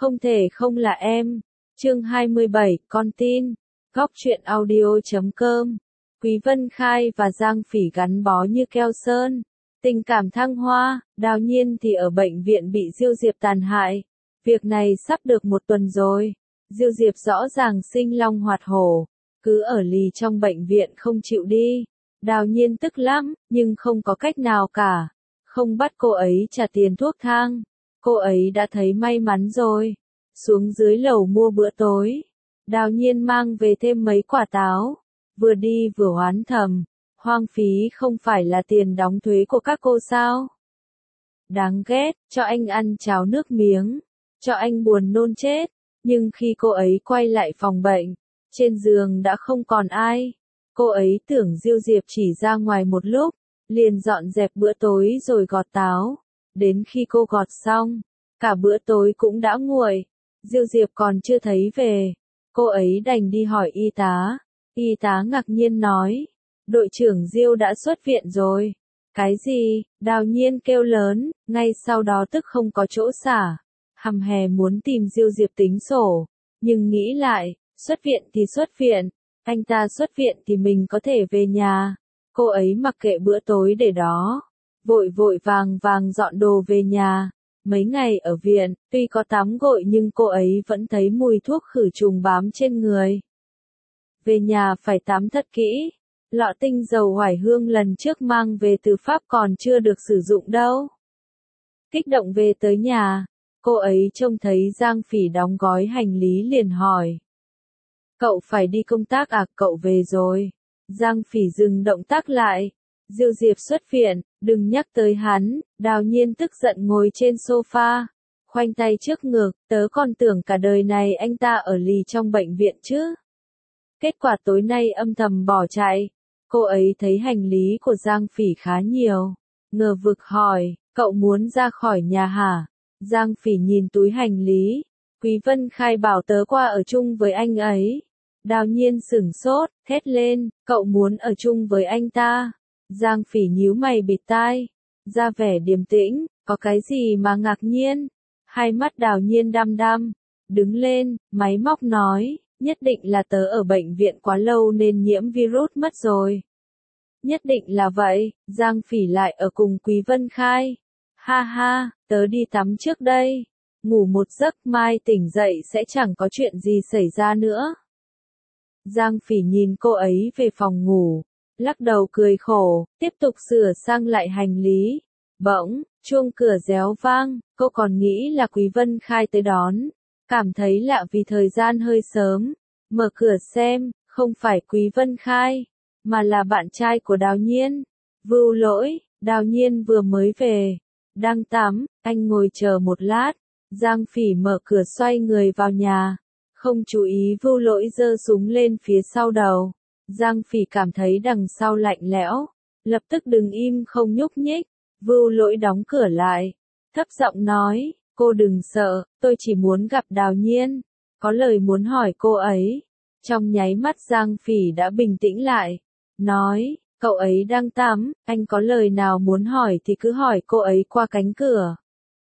Không thể không là em. Chương 27, con tin. Góc truyện audio.com. Quý Vân Khai và Giang Phỉ gắn bó như keo sơn. Tình cảm thăng hoa, Đào Nhiên thì ở bệnh viện bị Diêu Diệp tàn hại. Việc này sắp được 1 tuần rồi. Diêu Diệp rõ ràng sinh long hoạt hổ, cứ ở lì trong bệnh viện không chịu đi. Đào Nhiên tức lắm, nhưng không có cách nào cả. Không bắt cô ấy trả tiền thuốc thang. Cô ấy đã thấy may mắn rồi. Xuống dưới lầu mua bữa tối. Đào Nhiên mang về thêm mấy quả táo. Vừa đi vừa oán thầm. Hoang phí không phải là tiền đóng thuế của các cô sao? Đáng ghét, cho anh ăn cháo nước miếng. Cho anh buồn nôn chết. Nhưng khi cô ấy quay lại phòng bệnh, trên giường đã không còn ai. Cô ấy tưởng Diêu Diệp chỉ ra ngoài một lúc, liền dọn dẹp bữa tối rồi gọt táo. Đến khi cô gọt xong, cả bữa tối cũng đã nguội. Diêu Diệp còn chưa thấy về. Cô ấy đành đi hỏi y tá. Y tá ngạc nhiên nói, đội trưởng Diêu đã xuất viện rồi. Cái gì? Đào Nhiên kêu lớn, ngay sau đó tức không có chỗ xả. Hầm hè muốn tìm Diêu Diệp tính sổ, nhưng nghĩ lại, xuất viện thì xuất viện, anh ta xuất viện thì mình có thể về nhà. Cô ấy mặc kệ bữa tối để đó, vội vội vàng vàng dọn đồ về nhà. Mấy ngày ở viện, tuy có tắm gội nhưng cô ấy vẫn thấy mùi thuốc khử trùng bám trên người. Về nhà phải tắm thật kỹ. Lọ tinh dầu oải hương lần trước mang về từ Pháp còn chưa được sử dụng đâu. Kích động về tới nhà, cô ấy trông thấy Giang Phỉ đóng gói hành lý liền hỏi. Cậu phải đi công tác à? Cậu về rồi. Giang Phỉ dừng động tác lại. Diêu Diệp xuất viện, đừng nhắc tới hắn. Đào Nhiên tức giận ngồi trên sofa, khoanh tay trước ngực, tớ còn tưởng cả đời này anh ta ở lì trong bệnh viện chứ. Kết quả tối nay âm thầm bỏ chạy. Cô ấy thấy hành lý của Giang Phỉ khá nhiều, ngờ vực hỏi, cậu muốn ra khỏi nhà hả? Giang Phỉ nhìn túi hành lý, Quý Vân Khai bảo tớ qua ở chung với anh ấy. Đào Nhiên sửng sốt, thét lên, cậu muốn ở chung với anh ta? Giang Phỉ nhíu mày bịt tai, ra vẻ điềm tĩnh, có cái gì mà ngạc nhiên? Hai mắt Đào Nhiên đăm đăm, đứng lên, máy móc nói, nhất định là tớ ở bệnh viện quá lâu nên nhiễm virus mất rồi. Nhất định là vậy. Giang Phỉ lại ở cùng Quý Vân Khai. Ha ha, tớ đi tắm trước đây. Ngủ một giấc mai tỉnh dậy sẽ chẳng có chuyện gì xảy ra nữa. Giang Phỉ nhìn cô ấy về phòng ngủ, lắc đầu cười khổ, tiếp tục sửa sang lại hành lý. Bỗng, chuông cửa réo vang, cô còn nghĩ là Quý Vân Khai tới đón. Cảm thấy lạ vì thời gian hơi sớm. Mở cửa xem, không phải Quý Vân Khai, mà là bạn trai của Đào Nhiên. Vưu Lỗi, Đào Nhiên vừa mới về, đang tắm, anh ngồi chờ một lát. Giang Phỉ mở cửa xoay người vào nhà, không chú ý Vưu Lỗi giơ súng lên phía sau đầu. Giang Phỉ cảm thấy đằng sau lạnh lẽo, lập tức đứng im không nhúc nhích. Vưu Lỗi đóng cửa lại, thấp giọng nói, cô đừng sợ, tôi chỉ muốn gặp Đào Nhiên, có lời muốn hỏi cô ấy. Trong nháy mắt Giang Phỉ đã bình tĩnh lại, nói, cậu ấy đang tắm, anh có lời nào muốn hỏi thì cứ hỏi cô ấy qua cánh cửa.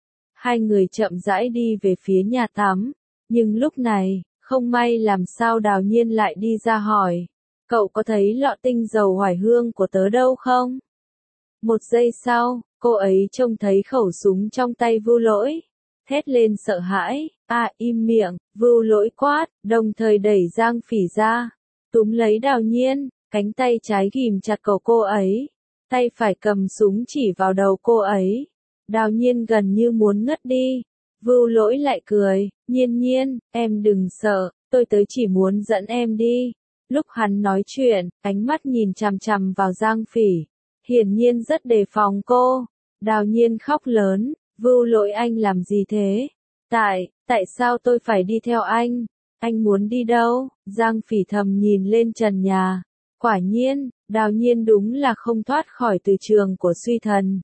Hai người chậm rãi đi về phía nhà tắm, nhưng lúc này, không may làm sao Đào Nhiên lại đi ra hỏi, cậu có thấy lọ tinh dầu oải hương của tớ đâu không? Một giây sau, cô ấy trông thấy khẩu súng trong tay Vưu Lỗi, thét lên sợ hãi, im miệng. Vưu Lỗi quát, đồng thời đẩy Giang Phỉ ra, túm lấy Đào Nhiên, cánh tay trái ghìm chặt cổ cô ấy, tay phải cầm súng chỉ vào đầu cô ấy. Đào Nhiên gần như muốn ngất đi. Vưu Lỗi lại cười, Nhiên Nhiên, em đừng sợ, tôi tới chỉ muốn dẫn em đi. Lúc hắn nói chuyện, ánh mắt nhìn chằm chằm vào Giang Phỉ, hiển nhiên rất đề phòng cô. Đào Nhiên khóc lớn, Vưu Lỗi anh làm gì thế? Tại sao tôi phải đi theo anh? Anh muốn đi đâu? Giang Phỉ thầm nhìn lên trần nhà. Quả nhiên, Đào Nhiên đúng là không thoát khỏi từ trường của suy thần.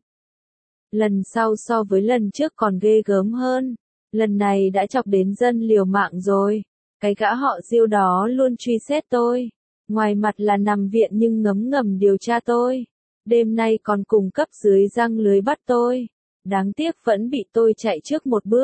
Lần sau so với lần trước còn ghê gớm hơn. Lần này đã chọc đến dân liều mạng rồi. Cái gã họ Diêu đó luôn truy xét tôi. Ngoài mặt là nằm viện nhưng ngấm ngầm điều tra tôi. Đêm nay còn cùng cấp dưới răng lưới bắt tôi. Đáng tiếc vẫn bị tôi chạy trước một bước.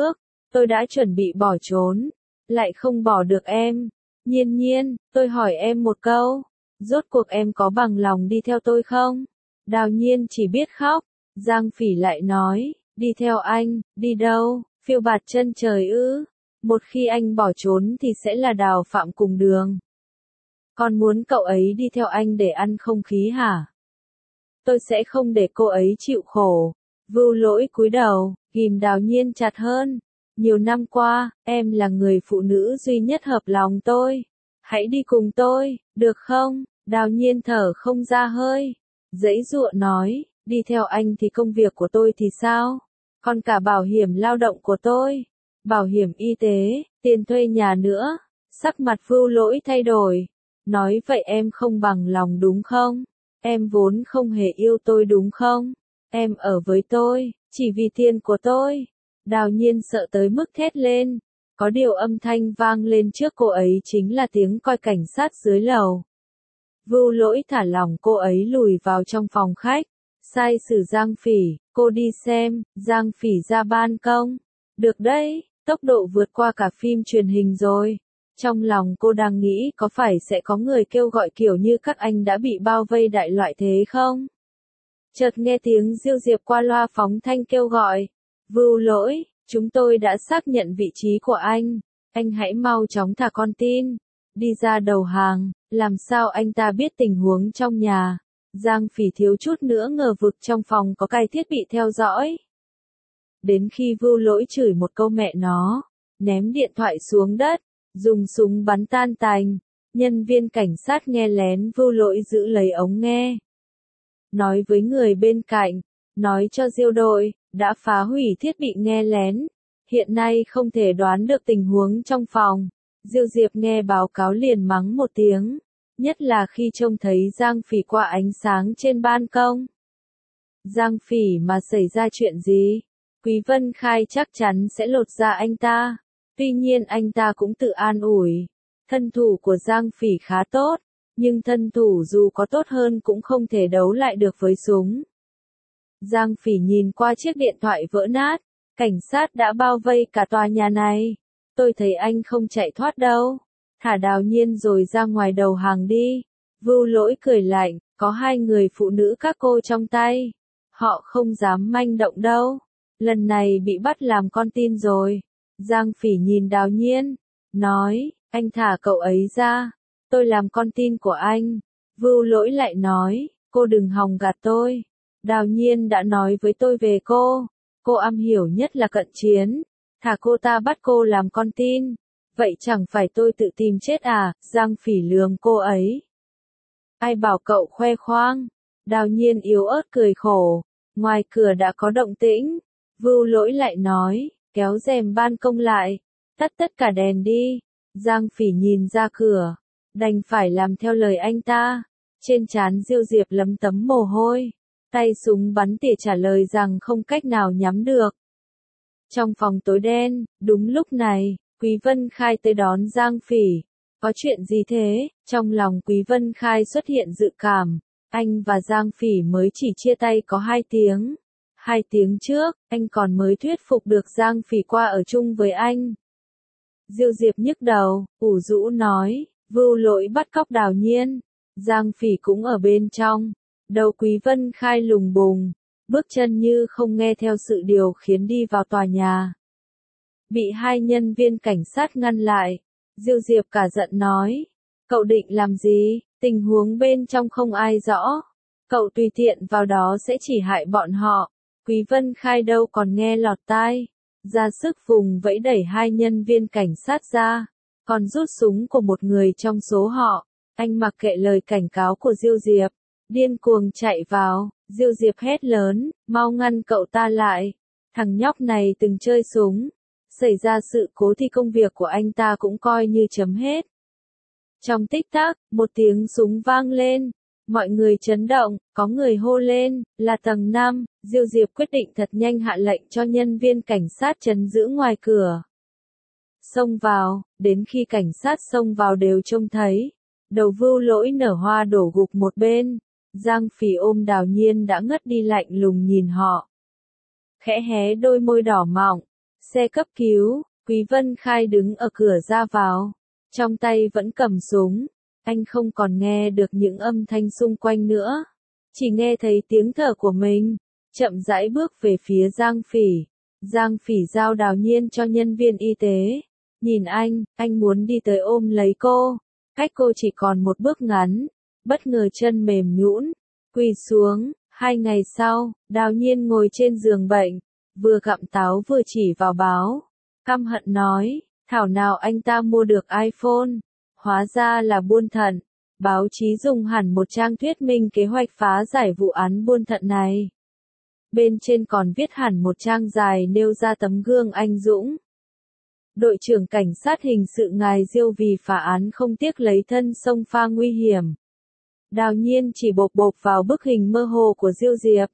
Tôi đã chuẩn bị bỏ trốn, lại không bỏ được em. Nhiên Nhiên, tôi hỏi em một câu, rốt cuộc em có bằng lòng đi theo tôi không? Đào Nhiên chỉ biết khóc, Giang Phỉ lại nói, đi theo anh, đi đâu, phiêu bạt chân trời ư? Một khi anh bỏ trốn thì sẽ là Đào Phạm cùng đường. Con muốn cậu ấy đi theo anh để ăn không khí hả? Tôi sẽ không để cô ấy chịu khổ. Vưu Lỗi cúi đầu, ghim Đào Nhiên chặt hơn. Nhiều năm qua, em là người phụ nữ duy nhất hợp lòng tôi. Hãy đi cùng tôi, được không? Đào Nhiên thở không ra hơi. Giãy giụa nói, đi theo anh thì công việc của tôi thì sao? Còn cả bảo hiểm lao động của tôi, bảo hiểm y tế, tiền thuê nhà nữa. Sắc mặt Vưu Lỗi thay đổi. Nói vậy em không bằng lòng đúng không? Em vốn không hề yêu tôi đúng không? Em ở với tôi, chỉ vì tiền của tôi. Đào Nhiên sợ tới mức thét lên. Có điều âm thanh vang lên trước cô ấy chính là tiếng còi cảnh sát dưới lầu. Vưu Lỗi thả lỏng cô ấy lùi vào trong phòng khách. Sai sử Giang Phỉ, cô đi xem. Giang Phỉ ra ban công. Được đấy, tốc độ vượt qua cả phim truyền hình rồi. Trong lòng cô đang nghĩ có phải sẽ có người kêu gọi kiểu như các anh đã bị bao vây đại loại thế không? Chợt nghe tiếng Diêu Diệp qua loa phóng thanh kêu gọi. Vưu Lỗi, chúng tôi đã xác nhận vị trí của anh hãy mau chóng thả con tin. Đi ra đầu hàng, làm sao anh ta biết tình huống trong nhà? Giang Phỉ thiếu chút nữa ngờ vực trong phòng có cái thiết bị theo dõi. Đến khi Vưu Lỗi chửi một câu mẹ nó, ném điện thoại xuống đất, dùng súng bắn tan tành, nhân viên cảnh sát nghe lén Vưu Lỗi giữ lấy ống nghe. Nói với người bên cạnh, nói cho Diêu đội, đã phá hủy thiết bị nghe lén. Hiện nay không thể đoán được tình huống trong phòng. Diêu Diệp nghe báo cáo liền mắng một tiếng, nhất là khi trông thấy Giang Phỉ qua ánh sáng trên ban công. Giang Phỉ mà xảy ra chuyện gì? Quý Vân Khai chắc chắn sẽ lột da anh ta. Tuy nhiên anh ta cũng tự an ủi. Thân thủ của Giang Phỉ khá tốt, nhưng thân thủ dù có tốt hơn cũng không thể đấu lại được với súng. Giang Phỉ nhìn qua chiếc điện thoại vỡ nát. Cảnh sát đã bao vây cả tòa nhà này. Tôi thấy anh không chạy thoát đâu. Thả Đào Nhiên rồi ra ngoài đầu hàng đi. Vưu Lỗi cười lạnh, có hai người phụ nữ các cô trong tay. Họ không dám manh động đâu. Lần này bị bắt làm con tin rồi. Giang Phỉ nhìn Đào Nhiên, nói, anh thả cậu ấy ra. Tôi làm con tin của anh. Vưu Lỗi lại nói, cô đừng hòng gạt tôi. Đào Nhiên đã nói với tôi về cô. Cô am hiểu nhất là cận chiến. Thả cô ta bắt cô làm con tin. Vậy chẳng phải tôi tự tìm chết à? Giang Phỉ lườm cô ấy. Ai bảo cậu khoe khoang? Đào Nhiên yếu ớt cười khổ. Ngoài cửa đã có động tĩnh. Vưu Lỗi lại nói, kéo rèm ban công lại. Tắt tất cả đèn đi. Giang Phỉ nhìn ra cửa. Đành phải làm theo lời anh ta. Trên trán Diêu Diệp lấm tấm mồ hôi. Tay súng bắn tỉa trả lời rằng không cách nào nhắm được. Trong phòng tối đen, đúng lúc này, Quý Vân Khai tới đón Giang Phỉ. Có chuyện gì thế? Trong lòng Quý Vân Khai xuất hiện dự cảm. Anh và Giang Phỉ mới chỉ chia tay có 2 tiếng. 2 tiếng trước, anh còn mới thuyết phục được Giang Phỉ qua ở chung với anh. Diêu Diệp nhức đầu, ủ rũ nói, Vưu Lỗi bắt cóc Đào Nhiên. Giang Phỉ cũng ở bên trong. Đầu Quý Vân Khai lùng bùng, bước chân như không nghe theo sự điều khiến đi vào tòa nhà. Bị 2 nhân viên cảnh sát ngăn lại. Diêu Diệp cả giận nói, cậu định làm gì? Tình huống bên trong không ai rõ. Cậu tùy tiện vào đó sẽ chỉ hại bọn họ. Quý Vân Khai đâu còn nghe lọt tai. Ra sức vùng vẫy đẩy 2 nhân viên cảnh sát ra. Còn rút súng của một người trong số họ. Anh mặc kệ lời cảnh cáo của Diêu Diệp. Điên cuồng chạy vào. Diêu Diệp hét lớn, mau ngăn cậu ta lại. Thằng nhóc này từng chơi súng. Xảy ra sự cố thì công việc của anh ta cũng coi như chấm hết. Trong tích tắc, một tiếng súng vang lên. Mọi người chấn động, có người hô lên, là tầng 5. Diêu Diệp quyết định thật nhanh hạ lệnh cho nhân viên cảnh sát trấn giữ ngoài cửa. Xông vào, đến khi cảnh sát xông vào đều trông thấy. Đầu Vưu Lỗi nở hoa đổ gục một bên. Giang Phỉ ôm Đào Nhiên đã ngất đi lạnh lùng nhìn họ. Khẽ hé đôi môi đỏ mọng. Xe cấp cứu, Quý Vân Khai đứng ở cửa ra vào, trong tay vẫn cầm súng, anh không còn nghe được những âm thanh xung quanh nữa, chỉ nghe thấy tiếng thở của mình, chậm rãi bước về phía Giang Phỉ. Giang Phỉ giao Đào Nhiên cho nhân viên y tế, nhìn anh muốn đi tới ôm lấy cô, cách cô chỉ còn một bước ngắn, bất ngờ chân mềm nhũn, quỳ xuống. 2 ngày sau, Đào Nhiên ngồi trên giường bệnh, vừa gặm táo vừa chỉ vào báo, căm hận nói, thảo nào anh ta mua được iPhone, hóa ra là buôn thận. Báo chí dùng hẳn một trang thuyết minh kế hoạch phá giải vụ án buôn thận này. Bên trên còn viết hẳn một trang dài nêu ra tấm gương anh dũng. Đội trưởng cảnh sát hình sự ngài Diêu vì phá án không tiếc lấy thân xông pha nguy hiểm. Đào Nhiên chỉ bộp bộp vào bức hình mơ hồ của Diêu Diệp.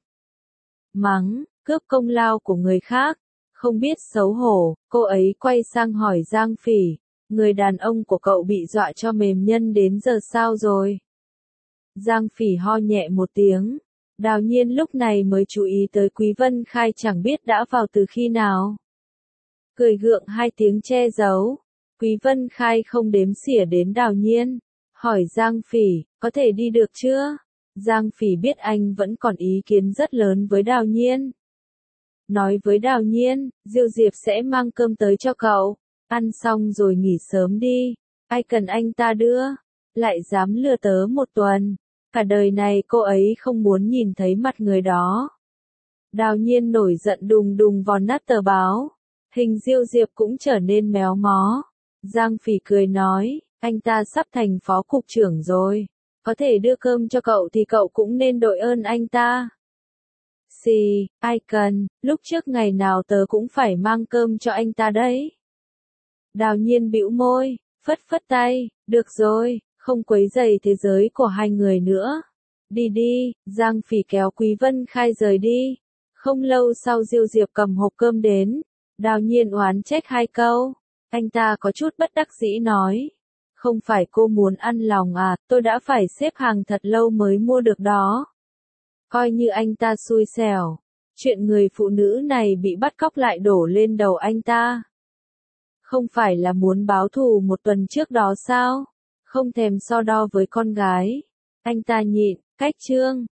Mắng, cướp công lao của người khác, không biết xấu hổ, cô ấy quay sang hỏi Giang Phỉ, người đàn ông của cậu bị dọa cho mềm nhân đến giờ sao rồi? Giang Phỉ ho nhẹ một tiếng, Đào Nhiên lúc này mới chú ý tới Quý Vân Khai chẳng biết đã vào từ khi nào. Cười gượng 2 tiếng che giấu, Quý Vân Khai không đếm xỉa đến Đào Nhiên, hỏi Giang Phỉ, có thể đi được chưa? Giang Phỉ biết anh vẫn còn ý kiến rất lớn với Đào Nhiên. Nói với Đào Nhiên, Diêu Diệp sẽ mang cơm tới cho cậu, ăn xong rồi nghỉ sớm đi, ai cần anh ta đưa, lại dám lừa tớ 1 tuần, cả đời này cô ấy không muốn nhìn thấy mặt người đó. Đào Nhiên nổi giận đùng đùng vò nát tờ báo, hình Diêu Diệp cũng trở nên méo mó. Giang Phỉ cười nói, anh ta sắp thành phó cục trưởng rồi, có thể đưa cơm cho cậu thì cậu cũng nên đội ơn anh ta. Xì, ai cần, lúc trước ngày nào tớ cũng phải mang cơm cho anh ta đấy. Đào Nhiên bĩu môi, phất phất tay, được rồi, không quấy rầy thế giới của 2 người nữa. Đi đi, Giang Phỉ kéo Quý Vân Khai rời đi. Không lâu sau Diêu Diệp cầm hộp cơm đến, Đào Nhiên oán trách 2 câu. Anh ta có chút bất đắc dĩ nói, không phải cô muốn ăn lòng à, tôi đã phải xếp hàng thật lâu mới mua được đó. Coi như anh ta xui xẻo, chuyện người phụ nữ này bị bắt cóc lại đổ lên đầu anh ta. Không phải là muốn báo thù 1 tuần trước đó sao? Không thèm so đo với con gái. Anh ta nhịn, cách chương.